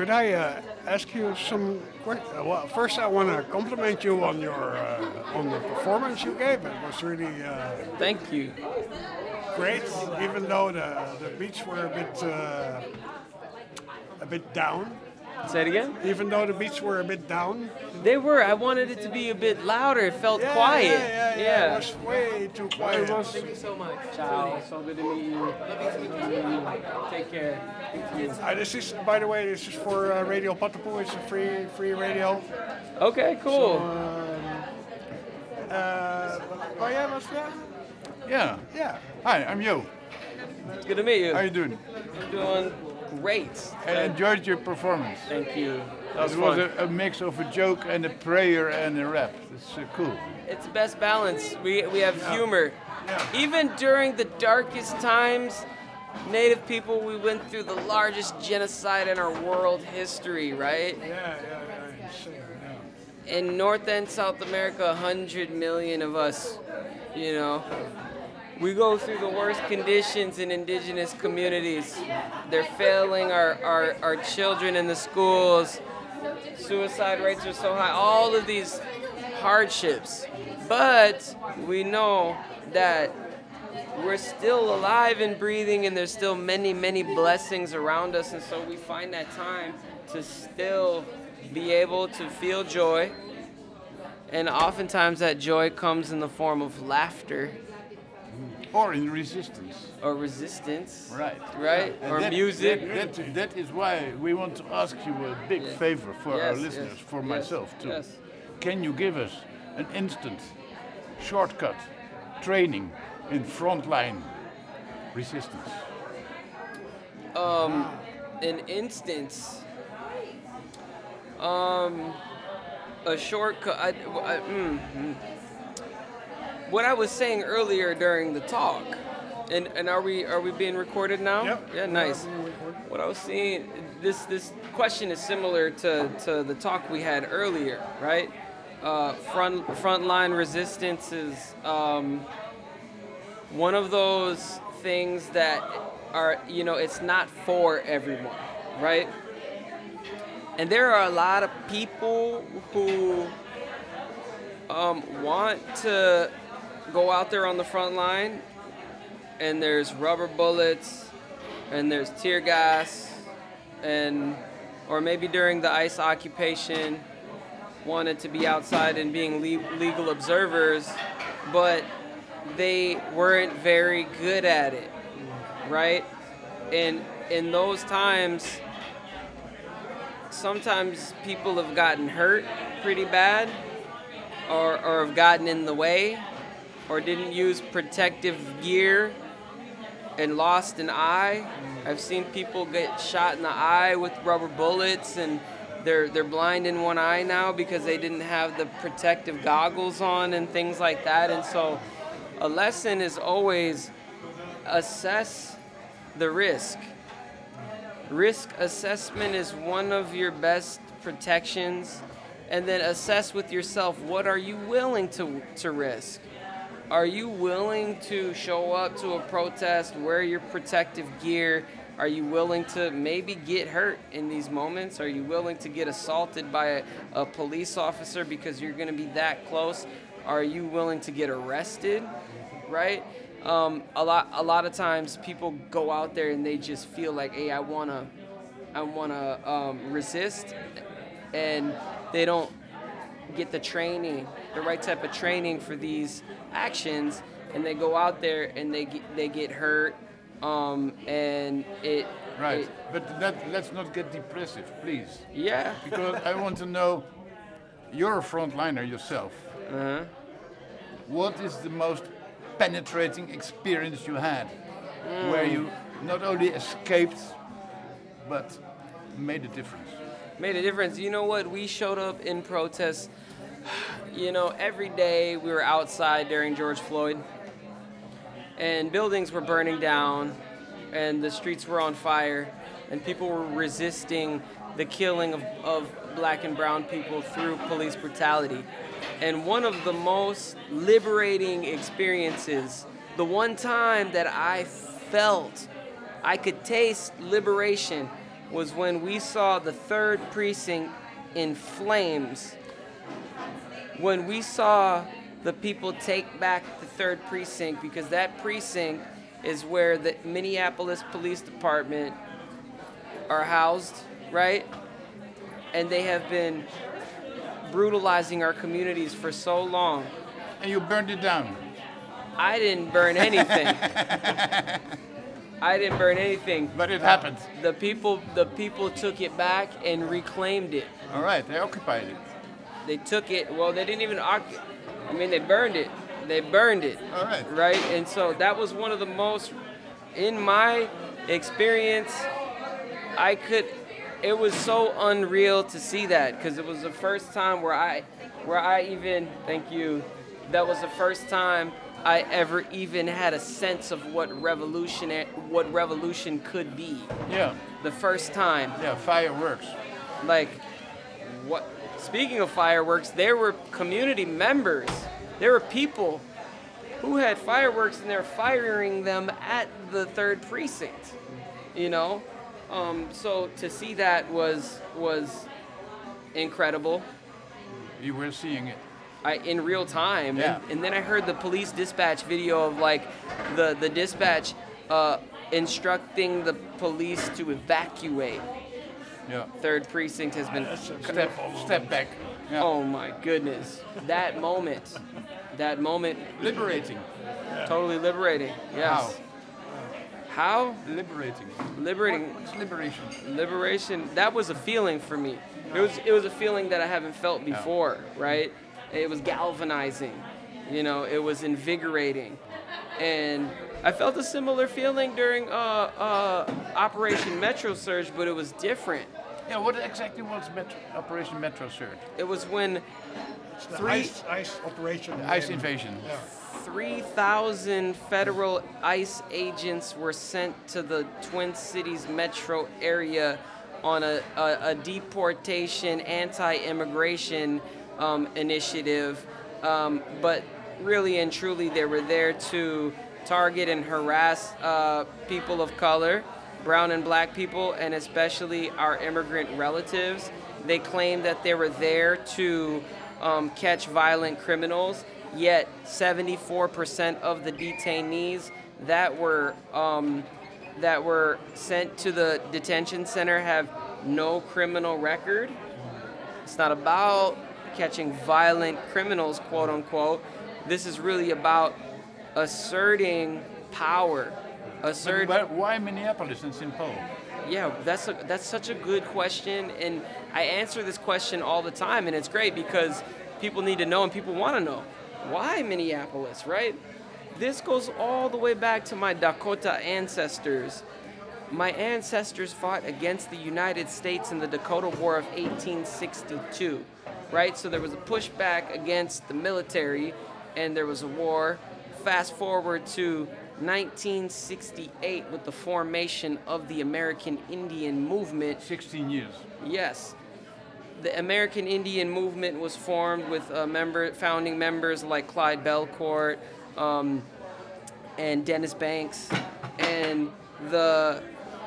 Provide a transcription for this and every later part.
Could I ask you some questions? Well, first I want to compliment you on the performance you gave. It was really Thank you. great, even though the beats were a bit down. Say it again. Even though the beats were a bit down. They were. I wanted it to be a bit louder. It felt Yeah, quiet. yeah. It was way too quiet. Thank you so much. Ciao. So good to meet you. Take care. Thank you. This is, by the way, this is for Radio Patapoe. It's a free radio. Okay, cool. Oh yeah, was that? Yeah. Yeah. Hi, I'm Yo. It's good to meet you. How you doing? I'm doing great. I enjoyed your performance. Thank you. That was It was fun. a mix of a joke and a prayer and a rap. It's cool. It's the best balance. We have humor. Even during the darkest times, Native people, we went through the largest genocide in our world history, right? Yeah. In North and South America, 100 million of us, you know. We go through the worst conditions in indigenous communities. They're failing our children in the schools. Suicide rates are so high. All of these hardships. But we know that we're still alive and breathing, and there's still many, many blessings around us. And so we find that time to still be able to feel joy. And oftentimes that joy comes in the form of laughter. Or in resistance. Or resistance. Right. Right? And Or music. That is why we want to ask you a big favor for our Yes, listeners, yes, for yes, myself too. yes. Can you give us an instant, shortcut training in frontline resistance? An instance. A shortcut. What I was saying earlier during the talk, and are we being recorded now? Yep. Yeah, nice. What I was saying, this question is similar to the talk we had earlier, right? Frontline resistance is one of those things that are, it's not for everyone, right? And there are a lot of people who want to go out there on the front line, and there's rubber bullets, and there's tear gas, or maybe during the ICE occupation, wanted to be outside and being legal observers, but they weren't very good at it, right? And in those times, sometimes people have gotten hurt pretty bad, or have gotten in the way, or didn't use protective gear and lost an eye. I've seen people get shot in the eye with rubber bullets, and they're blind in one eye now because they didn't have the protective goggles on and things like that. And so a lesson is always assess the risk. Risk assessment is one of your best protections. And then assess with yourself, what are you willing to risk? Are you willing to show up to a protest, wear your protective gear? Are you willing to maybe get hurt in these moments? Are you willing to get assaulted by a police officer because you're going to be that close? Are you willing to get arrested, right? A lot of times people go out there and they just feel like, hey, I wanna resist, and they don't get the right type of training for these actions, and they go out there and they get hurt, and it. Right, but let's not get depressive, please. Yeah. Because I want to know, you're a frontliner yourself. Uh-huh. What is the most penetrating experience you had, where you not only escaped, but made a difference? Made a difference. You know what? We showed up in protest. Every day we were outside during George Floyd, and buildings were burning down, and the streets were on fire, and people were resisting the killing of black and brown people through police brutality. And one of the most liberating experiences, the one time that I felt I could taste liberation, was when we saw the 3rd precinct in flames. When we saw the people take back the 3rd precinct, because that precinct is where the Minneapolis Police Department are housed, right? And they have been brutalizing our communities for so long. And you burned it down. I didn't burn anything. I didn't burn anything. But it happened. The people took it back and reclaimed it. All right, they occupied it. They took it. Well, they didn't even they burned it. They burned it. All right. Right? And so that was one of the most, in my experience, it was so unreal to see that, because it was the first time where I even, thank you, that was the first time I ever even had a sense of what revolution could be. Yeah. The first time. Yeah, fireworks. Like, what? Speaking of fireworks, there were community members. There were people who had fireworks and they're firing them at the 3rd precinct. You know, so to see that was incredible. You were seeing it. In real time. Yeah. And then I heard the police dispatch video of like the dispatch instructing the police to evacuate. Yeah. 3rd precinct has been Step back. Yeah. Oh my goodness. That moment. Liberating. Totally liberating. Yes. How? Liberating. Liberating. What's liberation? Liberation. That was a feeling for me. It was a feeling that I haven't felt before, right? It was galvanizing. You know, it was invigorating. And I felt a similar feeling during Operation Metro Surge, but it was different. Yeah, what exactly was Operation Metro Surge? It was when It's the ice operation. The ice invasion. Yeah. 3,000 federal ICE agents were sent to the Twin Cities metro area on a deportation, anti-immigration initiative. But really and truly, they were there to target and harass people of color, brown and black people, and especially our immigrant relatives. They claimed that they were there to catch violent criminals, yet 74% of the detainees that were sent to the detention center have no criminal record. It's not about catching violent criminals, quote unquote. This is really about asserting power. But why Minneapolis and St. Paul? Yeah, that's such a good question, and I answer this question all the time, and it's great because people need to know and people want to know. Why Minneapolis, right? This goes all the way back to my Dakota ancestors. My ancestors fought against the United States in the Dakota War of 1862, right? So there was a pushback against the military, and there was a war. Fast forward to 1968 with the formation of the American Indian Movement. 16 years. Yes. The American Indian Movement was formed with founding members like Clyde Belcourt and Dennis Banks. And the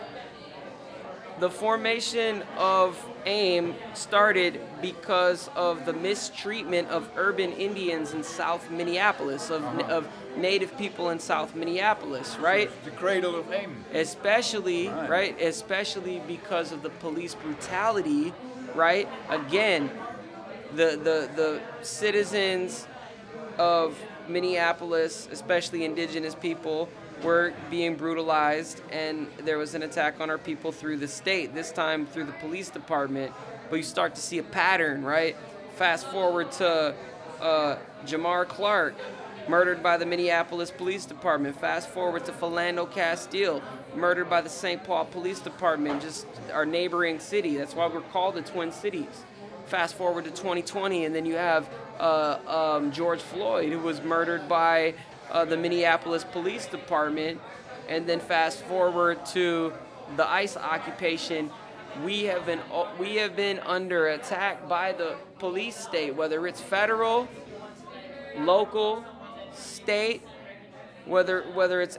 formation of AIM started because of the mistreatment of urban Indians in South Minneapolis, of Native people in South Minneapolis, right? The cradle of AIM. Especially, right? Especially because of the police brutality, right? Again, the citizens of Minneapolis, especially indigenous people, were being brutalized, and there was an attack on our people through the state, this time through the police department. But you start to see a pattern, right? Fast forward to Jamar Clark, murdered by the Minneapolis Police Department. Fast forward to Philando Castile, murdered by the St. Paul Police Department, just our neighboring city. That's why we're called the Twin Cities. Fast forward to 2020, and then you have George Floyd, who was murdered by the Minneapolis Police Department. And then fast forward to the ICE occupation. We have been under attack by the police state, whether it's federal, local, state, whether it's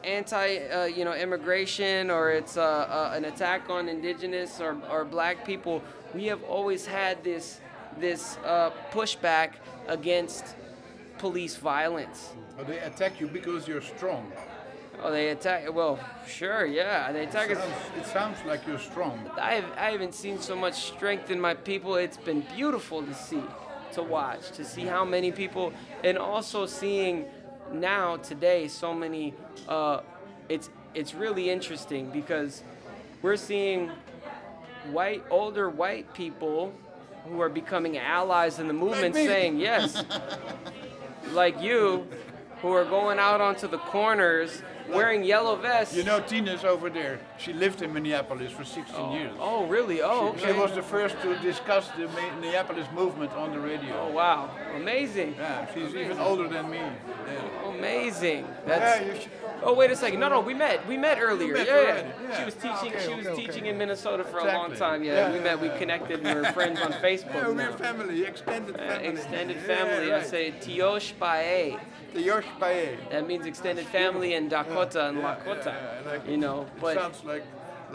immigration or it's an attack on indigenous or black people, we have always had this pushback against police violence. They attack you because you're strong. Oh, they attack. Well, sure, yeah, they attack us. It sounds like you're strong. I haven't seen so much strength in my people. It's been beautiful to see, to watch, to see how many people, and also seeing now today so many. It's really interesting because we're seeing older white people who are becoming allies in the movement, Like me. saying yes, like you, who are going out onto the corners wearing yellow vests. You know, Tina's over there. She lived in Minneapolis for 16 years. Oh, really? Oh, She okay. was the first to discuss the Minneapolis movement on the radio. Oh, wow. Amazing. Yeah, she's even older than me. Yeah. Amazing. Yeah, you should. Oh, wait a second. No, we met earlier. met Yeah. already, yeah. She was teaching. Okay, She was okay, teaching okay. in Minnesota for a long Exactly. time. Yeah, we met. We connected. We were friends on Facebook. Yeah, we're now. family, extended family. Extended Yeah, family. I right. say Tiosh Pae. The Yosh Baye. That means extended family in Dakota and Lakota. Yeah, like, You know, it but sounds like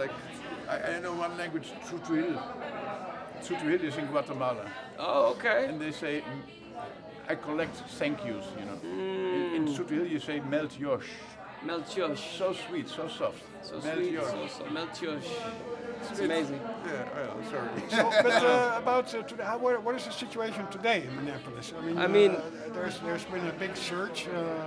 I know one language, Tzutuhil. Tzutuhil is in Guatemala, oh, okay. and they say, I collect thank yous. You know, in Tzutuhil you say melt yosh. Meltiosh. So sweet, so soft. So melt sweet. yosh. So Meltiosh. It's amazing. Yeah, well, sorry. So, but about today, what is the situation today in Minneapolis? I mean- there's been a big surge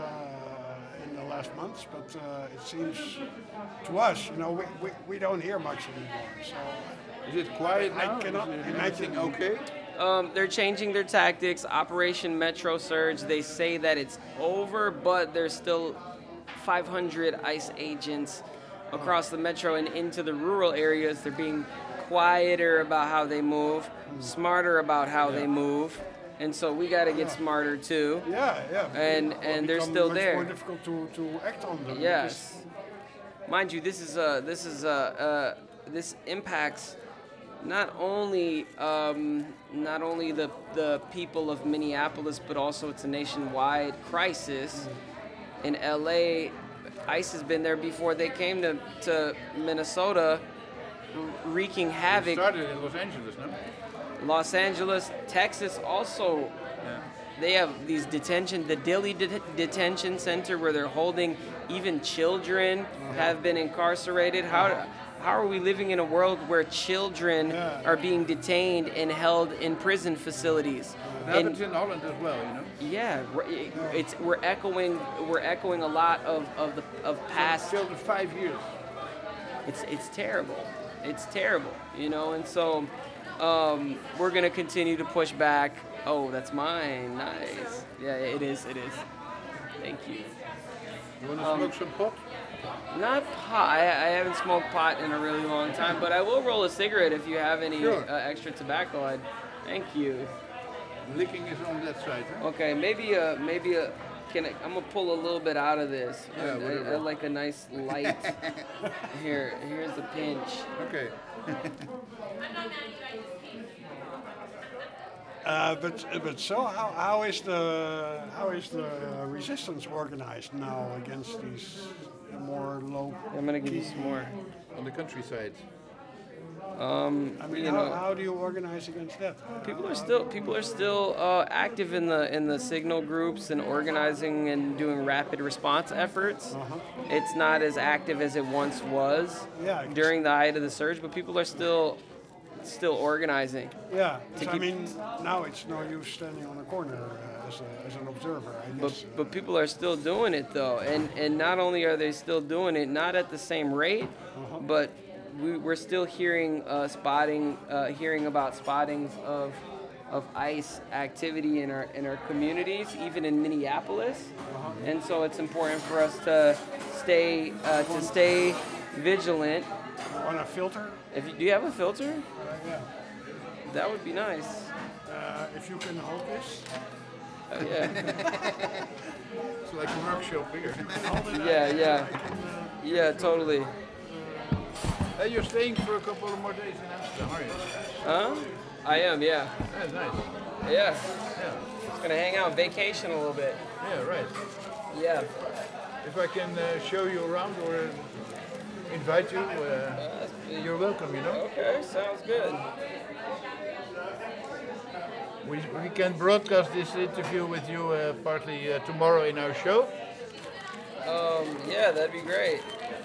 in the last months, but it seems to us, we don't hear much anymore. So Is it quiet I now? cannot Is imagine. everything okay? They're changing their tactics. Operation Metro Surge, they say that it's over, but there's still 500 ICE agents across the metro and into the rural areas. They're being quieter about how they move, smarter about how they move. And so we got to get smarter too. yeah. And It they're become still much there. more difficult to act on them. Yes. Mind you, this impacts not only the people of Minneapolis, but also it's a nationwide crisis. In LA, ICE has been there before they came to Minnesota, wreaking It havoc. started in Los Angeles, no? Los Angeles, Texas also. Yeah. They have these the Dilley Detention Center where they're holding even children have been incarcerated. How are we living in a world where children are being detained and held in prison facilities? It happens in Holland as well, you know. Yeah, we're echoing a lot of past. Children 5 years. It's terrible. It's terrible, and so we're gonna continue to push back. Oh, that's mine. Nice. Yeah, it is. Thank you. You want to smoke some pot? Not pot. I haven't smoked pot in a really long time, but I will roll a cigarette if you have any Sure. extra tobacco. Thank you. Licking is on that side, huh? Okay, maybe I'm gonna pull a little bit out of this. Yeah, whatever. I like a nice light. Here's the pinch. Okay. But so how is the resistance organized now against these more low? I'm gonna give you some more. On the countryside. I mean, how do you organize against that? People are still active in the signal groups and organizing and doing rapid response efforts. It's not as active as it once was Yeah. during the height of the surge, but people are still organizing. Yeah, To I keep- mean, now it's no use standing on a corner as an observer, I guess. But people are still doing it though, and not only are they still doing it, not at the same rate, but we're still hearing about spottings of ICE activity in our communities, even in Minneapolis, and so it's important for us to stay vigilant. On a filter, Do you have a filter? yeah. That would be nice. If you can hold this, Yeah, It's like a workshop here. yeah, totally. Hey, you're staying for a couple of more days in Amsterdam, are you? Huh? I am, yeah. That's nice. Yeah. Yeah. Just gonna hang out, vacation a little bit. Yeah, right. Yeah. if I can show you around or invite you, you're welcome, you know. Okay, sounds good. We can broadcast this interview with you partly tomorrow in our show. Yeah, that'd be great.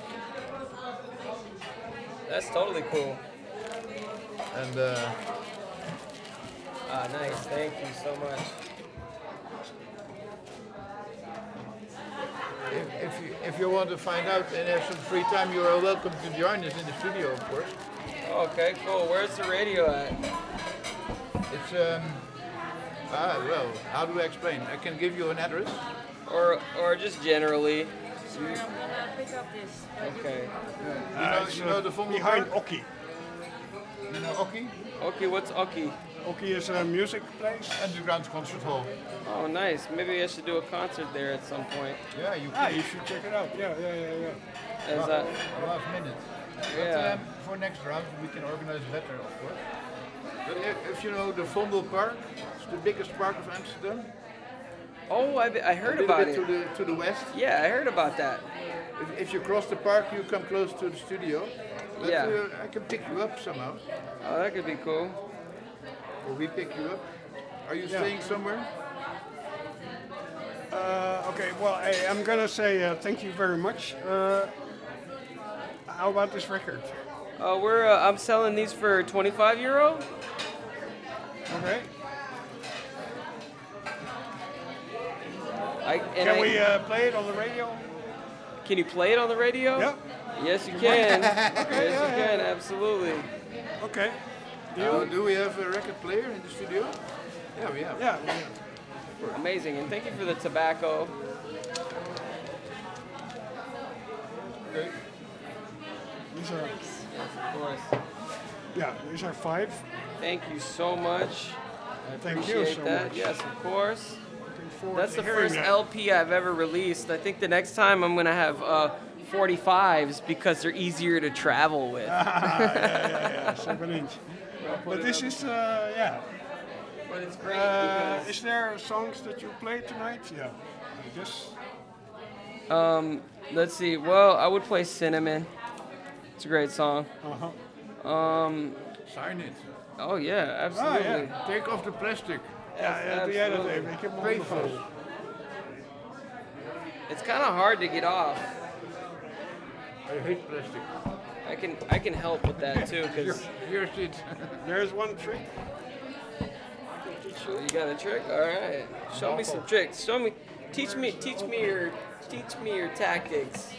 That's totally cool. And Nice. Thank you so much. if you want to find out and have some free time, you are welcome to join us in the studio, of course. Okay, cool. Where's the radio at? It's well, how do I explain? I can give you an address. Or just generally. Pick up this. Okay. You know the Vondel behind Park? Oki. You know Oki? Okay, what's Oki? Oki is a music place. Underground Concert Hall. Oh, nice. Maybe I should do a concert there at some point. Yeah, you Ah, can. you should check it out. Yeah. As I, Last minute. yeah. But for next round, we can organize better, of course. But if you know the Vondel Park, it's the biggest park of Amsterdam. Oh, I heard A little about bit it. to the west. Yeah, I heard about that. If you cross the park, you come close to the studio. But, Yeah. I can pick you up somehow, Oh, that could be cool. or we pick you up. Are you Yeah. staying somewhere? Okay, well, hey, I'm gonna say thank you very much. How about this record? I'm selling these for €25. Okay. Can we play it on the radio? Can you play it on the radio? Yeah. Yes, you can. Yes, yeah, you can. Absolutely. Okay. Do we have a record player in the studio? Yeah, we have. Yeah. Amazing. And thank you for the tobacco. Okay. These are, Yes, of course. yeah, these are 5. Thank you so much. I Thank you appreciate so that. much. Yes, of course. Looking forward That's to the hearing first that. LP I've ever released. I think the next time I'm gonna have 45s because they're easier to travel with. Yeah, 7-inch. But this is, yeah. But it's great because Is there songs that you play tonight? Yeah. I guess. let's see. Well, I would play Cinnamon. It's a great song. Uh-huh. Sign it. Oh yeah, absolutely. Take off the plastic. Ja, at the end of the day, absolutely. ik heb hem Faithful. ondervol. It's kind of hard to get off. I hate plastic. I can help with that too, cause Here's it. There's one trick. you got a trick. All right, show me some tricks. Teach me your tactics.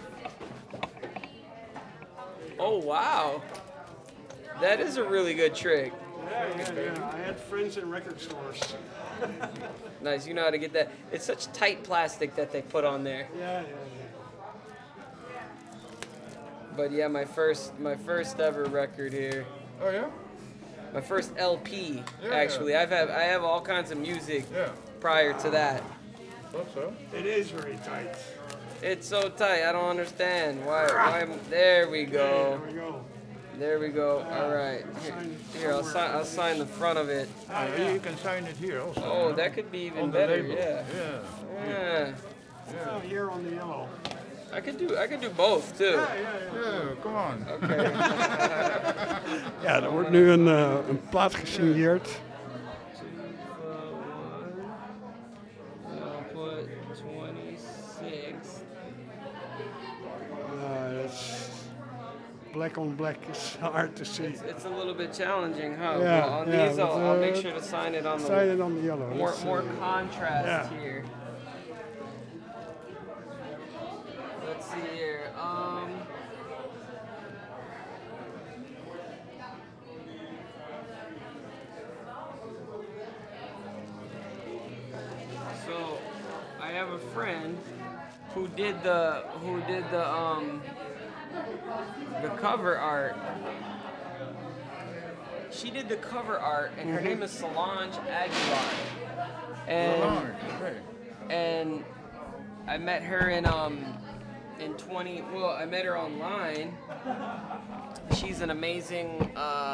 Oh wow, that is a really good trick. Yeah. I had friends in record stores. Nice, you know how to get that. It's such tight plastic that they put on there. Yeah. But yeah, my first ever record here. Oh yeah? My first LP, Yeah, actually. I have all kinds of music Yeah. prior to that. Thought so. It is very tight. It's so tight. I don't understand why. There we go. There we go. There we go. All right. Here, I'll sign the front of it. You can sign it here also. Oh, that could be even on the better. label. Yeah. Yeah. Yeah. Oh, here on the yellow. I could do both too. Yeah, come on. Okay. Ja, er wordt nu een plaat gesigneerd. I'll put 26. It's black on black is hard to see. It's a little bit challenging, huh? Yeah, Well, on yeah, these, but, I'll make sure to sign it on the Sign it on the yellow. more Let's, more contrast yeah. here. Let's see here. So I have a friend who did the cover art. She did the cover art, and her name is Solange Aguilar. And and I met her in 20. Well, I met her online. She's an amazing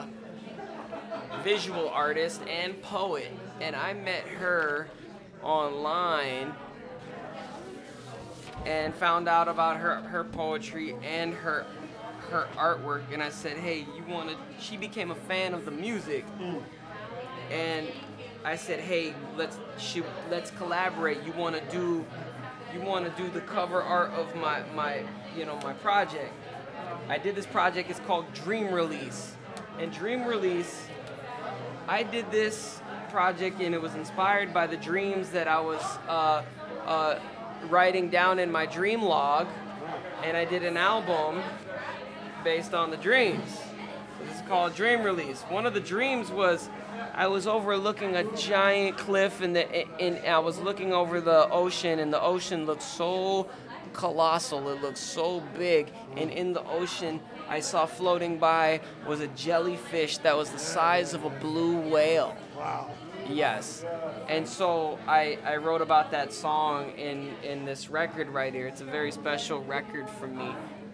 visual artist and poet, and I met her online and found out about her poetry and her artwork, and I said, hey, she became a fan of the music, and I said, hey, let's collaborate. You want to do the cover art of my project. I did this project. It's called Dream Release, and Dream Release, I did this project, and it was inspired by the dreams that I was writing down in my dream log, and I did an album based on the dreams. So this is called Dream Release. One of the dreams was I was overlooking a giant cliff, and I was looking over the ocean, and the ocean looked so colossal. It looked so big, and in the ocean I saw floating by was a jellyfish that was the size of a blue whale. Wow. Yes. And so I wrote about that song in this record right here. It's a very special record for me.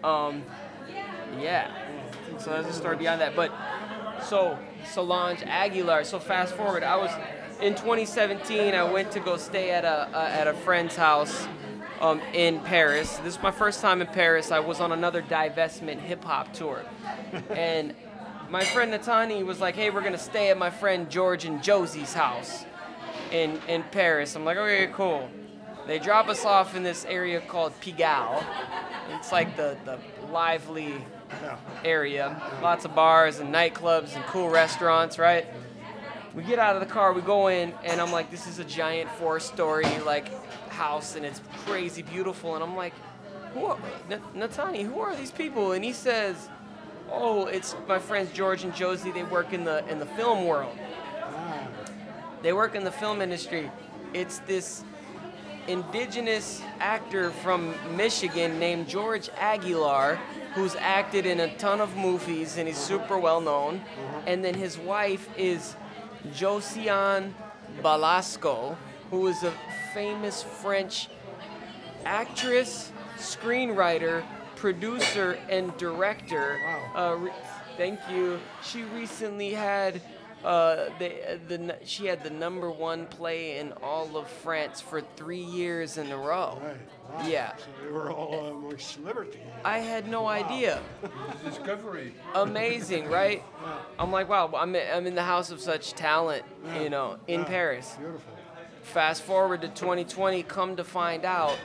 Yeah. So that's the story behind that. But so Solange Aguilar. So fast forward, I was in 2017. I went to go stay at a friend's house in Paris. This is my first time in Paris. I was on another divestment hip hop tour, and my friend Natani was like, "Hey, we're gonna stay at my friend George and Josie's house in Paris." I'm like, "Okay, cool." They drop us off in this area called Pigalle. It's like the lively area, lots of bars and nightclubs and cool restaurants, right? We get out of the car, we go in, and I'm like, this is a giant 4-story like house, and it's crazy beautiful. And I'm like, Natani, who are these people? And he says, oh, it's my friends George and Josie. They work in the film world. They work in the film industry. It's this indigenous actor from Michigan named George Aguilar, who's acted in a ton of movies, and he's super well known. And then his wife is Josiane Balasco, who is a famous French actress, screenwriter, producer, and director. Wow. Thank you. She recently had she had the #1 play in all of France for 3 years in a row. Right. Wow. Yeah. So they were all among celebrity. I had no idea. Discovery. Amazing, right? I'm like, wow, I'm in the house of such talent, in Paris. Beautiful. Fast forward to 2020, come to find out,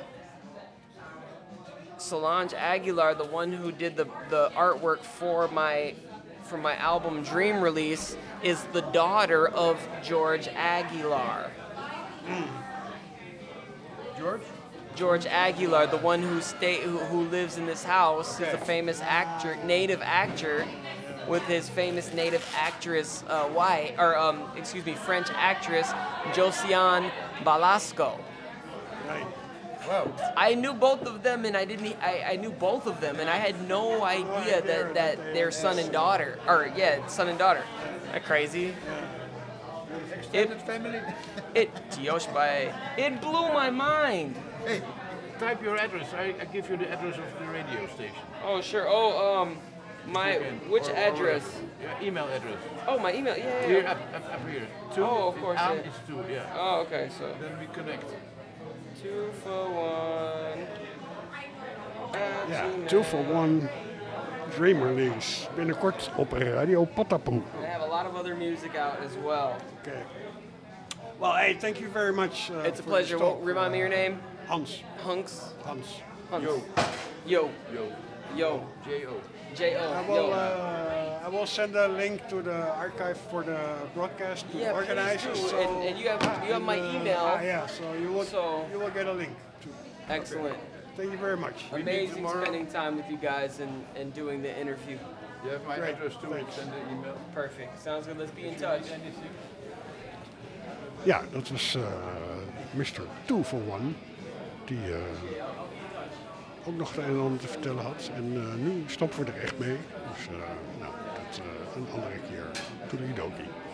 Solange Aguilar, the one who did the artwork for my album Dream Release, is the daughter of George Aguilar. George Aguilar, the one who lives in this house, is a famous native actor, with his famous native actress, French actress Josiane Balasco. Right. Wow. I knew both of them, and I knew both of them, and I had no idea that they're son and daughter. Son and daughter. Isn't that crazy? Extended family. It blew my mind. Hey, type your address. I give you the address of the radio station. Oh, sure. Oh, which address? Your email address. Oh, my email. Yeah. Here, up here. Oh, of course. Aan Yeah. is 2, yeah. Oh, okay. So Then we connect. 2 for 1. Ja, 2 for 1 Dream Release. Binnenkort op Radio Patapoe. I have a lot of other music out as well. Okay. Well, hey, thank you very much. It's a for pleasure. this talk. Remind me your name. Hans. Hunks. Hans. Hunks. Yo. Yo. Yo. Yo. J.O. J.O. I will send a link to the archive for the broadcast to Yeah, organize please it. do. So, And you have my email. yeah, so you will get a link. Excellent. Thank you very much. Amazing tomorrow. spending time with you guys and doing the interview. You have my Great, address too. thanks. Send the email. Perfect. Sounds good. Let's be in touch. Ja, dat was Mr. 2 for 1. Die ook nog het een en ander te vertellen had. En nu stoppen we er echt mee. Dus dat een andere keer. Toedeledokie.